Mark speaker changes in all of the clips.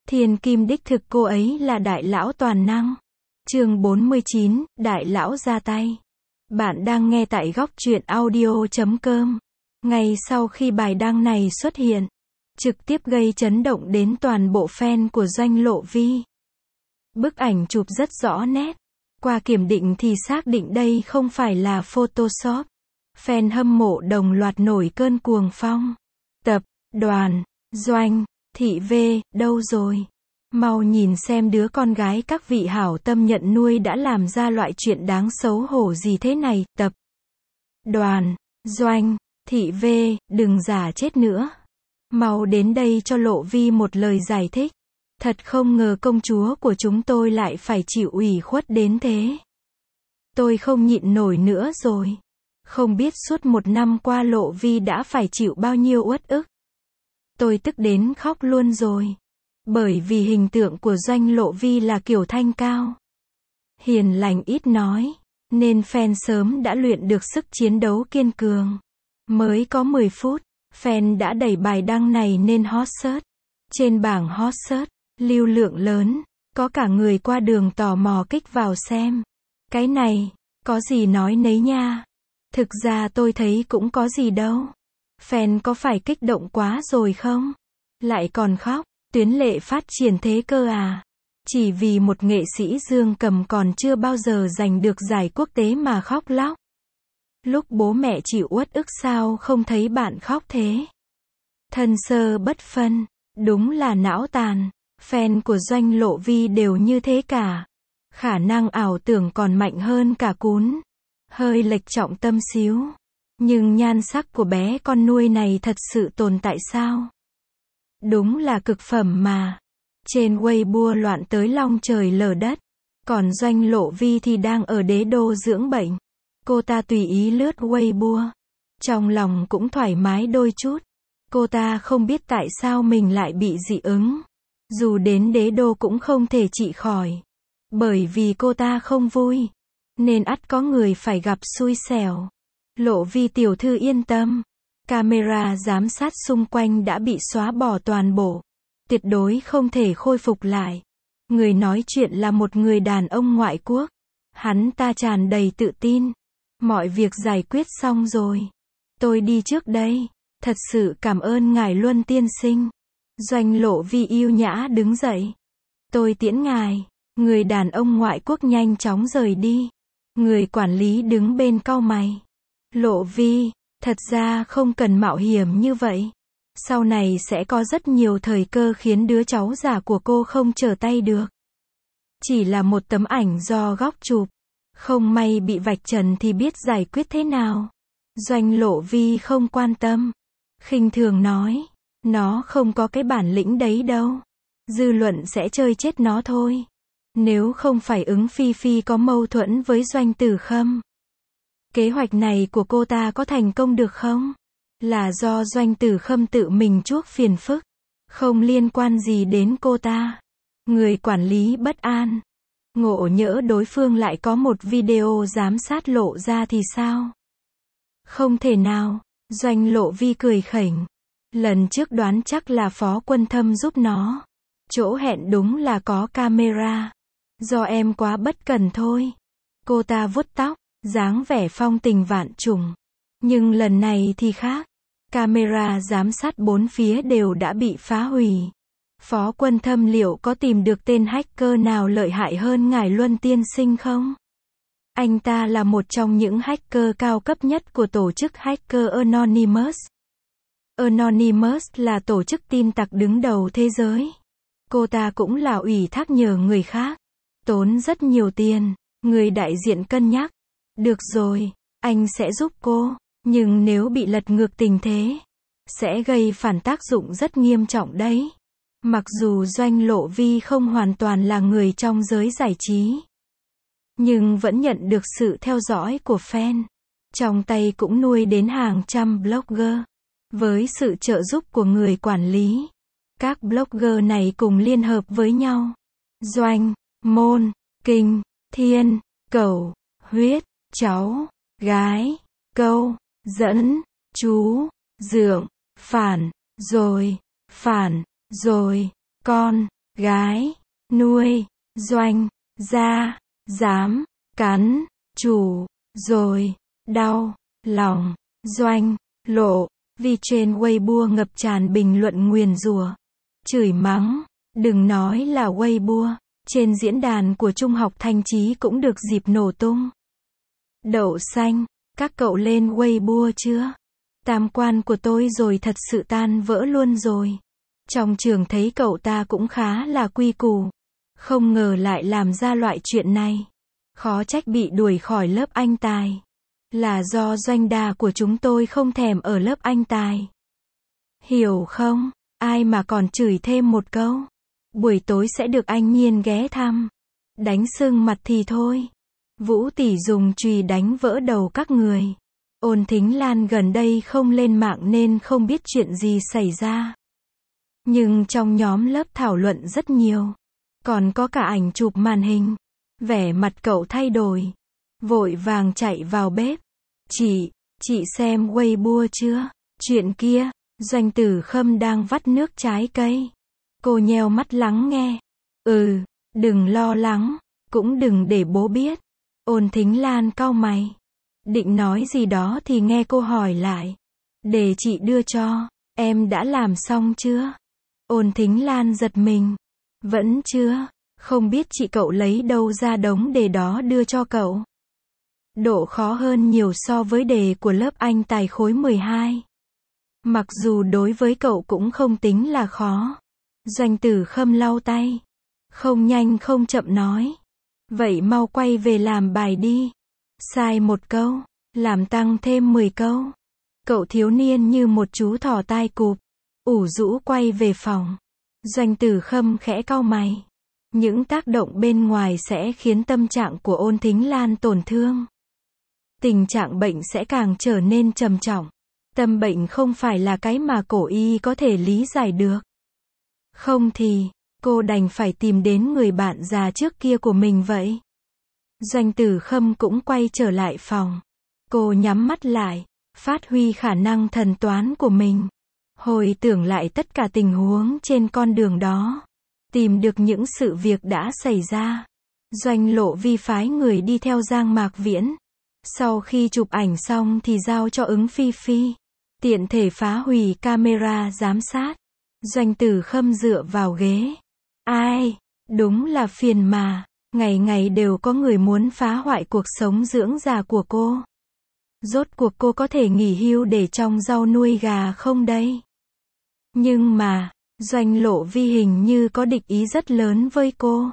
Speaker 1: Thiên kim đích thực cô ấy là đại lão toàn năng. Chương 49, đại lão ra tay. Bạn đang nghe tại góc truyện audio.com. Ngay sau khi bài đăng này xuất hiện, trực tiếp gây chấn động đến toàn bộ fan của Doanh Lộ Vi. Bức ảnh chụp rất rõ nét. Qua kiểm định thì xác định đây không phải là Photoshop. Fan hâm mộ đồng loạt nổi cơn cuồng phong. Tập đoàn Doanh Thị V đâu rồi? Mau nhìn xem đứa con gái các vị hảo tâm nhận nuôi đã làm ra loại chuyện đáng xấu hổ gì thế này. Tập đoàn Doanh Thị V, đừng giả chết nữa. Mau đến đây cho Lộ Vi một lời giải thích. Thật không ngờ công chúa của chúng tôi lại phải chịu ủy khuất đến thế. Tôi không nhịn nổi nữa rồi. Không biết suốt một năm qua Lộ Vi đã phải chịu bao nhiêu uất ức. Tôi tức đến khóc luôn rồi. Bởi vì hình tượng của Doanh Lộ Vi là kiểu thanh cao, hiền lành ít nói, nên fan sớm đã luyện được sức chiến đấu kiên cường. Mới có 10 phút, fan đã đẩy bài đăng này lên hot search. Trên bảng hot search, lưu lượng lớn, có cả người qua đường tò mò kích vào xem. Cái này, có gì nói nấy nha. Thực ra tôi thấy cũng có gì đâu. Fan có phải kích động quá rồi không? Lại còn khóc. Tuyến lệ phát triển thế cơ à? Chỉ vì một nghệ sĩ dương cầm còn chưa bao giờ giành được giải quốc tế mà khóc lóc. Lúc bố mẹ chịu uất ức sao không thấy bạn khóc thế? Thân sơ bất phân, đúng là não tàn. Fan của Doanh Lộ Vi đều như thế cả. Khả năng ảo tưởng còn mạnh hơn cả cún. Hơi lệch trọng tâm xíu. Nhưng nhan sắc của bé con nuôi này thật sự tồn tại sao? Đúng là cực phẩm mà. Trên Weibo loạn tới long trời lở đất. Còn Doanh Lộ Vi thì đang ở đế đô dưỡng bệnh. Cô ta tùy ý lướt Weibo. Trong lòng cũng thoải mái đôi chút. Cô ta không biết tại sao mình lại bị dị ứng. Dù đến đế đô cũng không thể trị khỏi. Bởi vì cô ta không vui. Nên ắt có người phải gặp xui xẻo. Lộ Vi tiểu thư yên tâm. Camera giám sát xung quanh đã bị xóa bỏ toàn bộ. Tuyệt đối không thể khôi phục lại. Người nói chuyện là một người đàn ông ngoại quốc. Hắn ta tràn đầy tự tin. Mọi việc giải quyết xong rồi. Tôi đi trước đây. Thật sự cảm ơn ngài Luân tiên sinh. Doanh Lộ Vi yêu nhã đứng dậy. Tôi tiễn ngài. Người đàn ông ngoại quốc nhanh chóng rời đi. Người quản lý đứng bên cau mày. Lộ Vi, thật ra không cần mạo hiểm như vậy. Sau này sẽ có rất nhiều thời cơ khiến đứa cháu già của cô không trở tay được. Chỉ là một tấm ảnh do góc chụp. Không may bị vạch trần thì biết giải quyết thế nào. Doanh Lộ Vi không quan tâm. Khinh thường nói. Nó không có cái bản lĩnh đấy đâu. Dư luận sẽ chơi chết nó thôi. Nếu không phải ứng Phi Phi có mâu thuẫn với Doanh Tử Khâm. Kế hoạch này của cô ta có thành công được không? Là do Doanh Tử Khâm tự mình chuốc phiền phức. Không liên quan gì đến cô ta. Người quản lý bất an. Ngộ nhỡ đối phương lại có một video giám sát lộ ra thì sao? Không thể nào. Doanh Lộ Vi cười khỉnh. Lần trước đoán chắc là Phó Quân Thâm giúp nó. Chỗ hẹn đúng là có camera. Do em quá bất cẩn thôi. Cô ta vuốt tóc. Dáng vẻ phong tình vạn trùng. Nhưng lần này thì khác. Camera giám sát bốn phía đều đã bị phá hủy. Phó Quân Thâm liệu có tìm được tên hacker nào lợi hại hơn ngài Luân tiên sinh không? Anh ta là một trong những hacker cao cấp nhất của tổ chức hacker Anonymous. Anonymous là tổ chức tin tặc đứng đầu thế giới. Cô ta cũng là ủy thác nhờ người khác. Tốn rất nhiều tiền. Người đại diện cân nhắc. Được rồi, anh sẽ giúp cô, nhưng nếu bị lật ngược tình thế, sẽ gây phản tác dụng rất nghiêm trọng đấy. Mặc dù Doanh Lộ Vi không hoàn toàn là người trong giới giải trí, nhưng vẫn nhận được sự theo dõi của fan. Trong tay cũng nuôi đến hàng trăm blogger. Với sự trợ giúp của người quản lý, các blogger này cùng liên hợp với nhau. Doanh, Môn, Kinh, Thiên, Cẩu, Huyết, Cháu, Gái, Câu, Dẫn, Chú, Dượng, Phản, rồi, con, gái, nuôi, doanh, gia, dám, cắn, chủ, rồi, đau, lòng, doanh, lộ, vì trên Weibo ngập tràn bình luận nguyền rủa, chửi mắng, đừng nói là Weibo, trên diễn đàn của Trung học Thanh Chí cũng được dịp nổ tung. Đậu xanh, các cậu lên Weibo chưa? Tam quan của tôi rồi thật sự tan vỡ luôn rồi. Trong trường thấy cậu ta cũng khá là quy củ. Không ngờ lại làm ra loại chuyện này. Khó trách bị đuổi khỏi lớp anh tài. Là do doanh đa của chúng tôi không thèm ở lớp anh tài. Hiểu không? Ai mà còn chửi thêm một câu. Buổi tối sẽ được anh Nhiên ghé thăm. Đánh sưng mặt thì thôi. Vũ tỷ dùng chùy đánh vỡ đầu các người. Ôn Thính Lan gần đây không lên mạng nên không biết chuyện gì xảy ra. Nhưng trong nhóm lớp thảo luận rất nhiều. Còn có cả ảnh chụp màn hình. Vẻ mặt cậu thay đổi. Vội vàng chạy vào bếp. Chị xem Weibo chưa? Chuyện kia, Doanh Tử Khâm đang vắt nước trái cây. Cô nheo mắt lắng nghe. Đừng lo lắng, cũng đừng để bố biết. Ôn Thính Lan cau mày. Định nói gì đó thì nghe cô hỏi lại. Để chị đưa cho, em đã làm xong chưa? Ôn Thính Lan giật mình. Vẫn chưa, không biết chị cậu lấy đâu ra đống đề đó đưa cho cậu. Độ khó hơn nhiều so với đề của lớp anh tài khối 12. Mặc dù đối với cậu cũng không tính là khó. Doanh Tử Khâm lau tay. Không nhanh không chậm nói. Vậy mau quay về làm bài đi. Sai một câu, làm tăng thêm 10 câu. Cậu thiếu niên như một chú thỏ tai cụp. Ủ rũ quay về phòng. Doanh Tử Khâm khẽ cau mày. Những tác động bên ngoài sẽ khiến tâm trạng của Ôn Thính Lan tổn thương. Tình trạng bệnh sẽ càng trở nên trầm trọng. Tâm bệnh không phải là cái mà cổ y có thể lý giải được. Không thì, cô đành phải tìm đến người bạn già trước kia của mình vậy. Doanh Tử Khâm cũng quay trở lại phòng. Cô nhắm mắt lại, phát huy khả năng thần toán của mình. Hồi tưởng lại tất cả tình huống trên con đường đó. Tìm được những sự việc đã xảy ra. Doanh Lộ Vi phái người đi theo Giang Mạc Viễn. Sau khi chụp ảnh xong thì giao cho Ứng Phi Phi. Tiện thể phá hủy camera giám sát. Doanh Tử Khâm dựa vào ghế. Ai, đúng là phiền mà. Ngày ngày đều có người muốn phá hoại cuộc sống dưỡng già của cô. Rốt cuộc cô có thể nghỉ hưu để trồng rau nuôi gà không đây? Nhưng mà, Doanh Lộ Vi hình như có địch ý rất lớn với cô.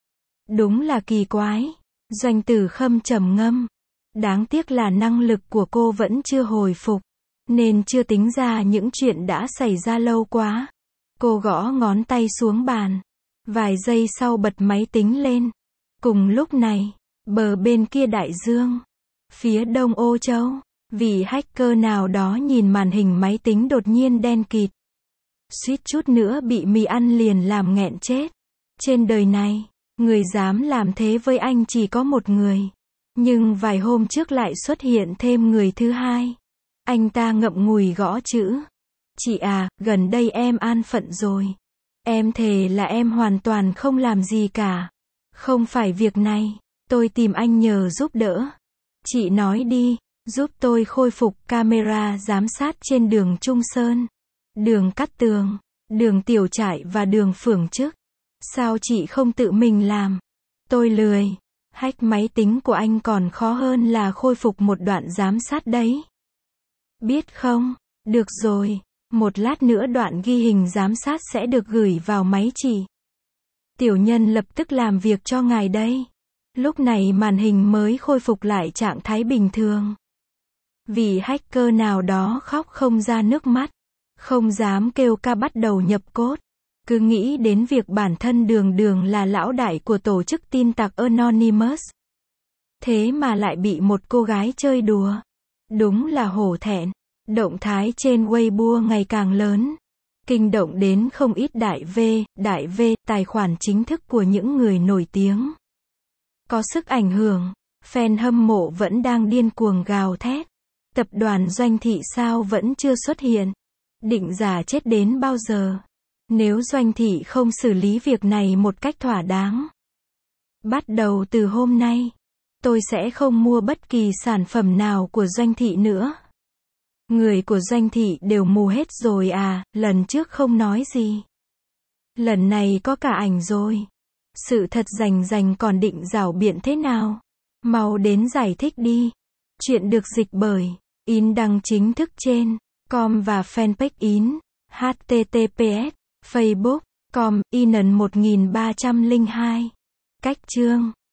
Speaker 1: Đúng là kỳ quái. Doanh Tử Khâm trầm ngâm. Đáng tiếc là năng lực của cô vẫn chưa hồi phục. Nên chưa tính ra những chuyện đã xảy ra lâu quá. Cô gõ ngón tay xuống bàn. Vài giây sau bật máy tính lên. Cùng lúc này, bờ bên kia đại dương, phía đông Âu Châu, vị hacker nào đó nhìn màn hình máy tính đột nhiên đen kịt. Suýt chút nữa bị mì ăn liền làm nghẹn chết. Trên đời này, người dám làm thế với anh chỉ có một người. Nhưng vài hôm trước lại xuất hiện thêm người thứ hai. Anh ta ngậm ngùi gõ chữ. Chị à, gần đây em an phận rồi. Em thề là em hoàn toàn không làm gì cả. Không phải việc này, tôi tìm anh nhờ giúp đỡ. Chị nói đi, giúp tôi khôi phục camera giám sát trên đường Trung Sơn, đường Cát Tường, đường Tiểu Trại và đường Phường Trức. Sao chị không tự mình làm? Tôi lười. Hack máy tính của anh còn khó hơn là khôi phục một đoạn giám sát đấy. Biết không? Được rồi, một lát nữa đoạn ghi hình giám sát sẽ được gửi vào máy chị. Tiểu nhân lập tức làm việc cho ngài đây. Lúc này màn hình mới khôi phục lại trạng thái bình thường. Vì hacker nào đó khóc không ra nước mắt. Không dám kêu ca bắt đầu nhập code. Cứ nghĩ đến việc bản thân đường là lão đại của tổ chức tin tặc Anonymous. Thế mà lại bị một cô gái chơi đùa. Đúng là hổ thẹn. Động thái trên Weibo ngày càng lớn. Kinh động đến không ít đại V, tài khoản chính thức của những người nổi tiếng. Có sức ảnh hưởng, fan hâm mộ vẫn đang điên cuồng gào thét. Tập đoàn Doanh Thị sao vẫn chưa xuất hiện? Định giả chết đến bao giờ? Nếu Doanh thị không xử lý việc này một cách thỏa đáng, bắt đầu từ hôm nay, tôi sẽ không mua bất kỳ sản phẩm nào của Doanh thị nữa. Người của Doanh thị đều mù hết rồi à, lần trước không nói gì. Lần này có cả ảnh rồi. Sự thật rành còn định rảo biện thế nào? Mau đến giải thích đi. Chuyện được dịch bởi In đăng chính thức trên com và fanpage In. https facebook com in 1302. Cách chương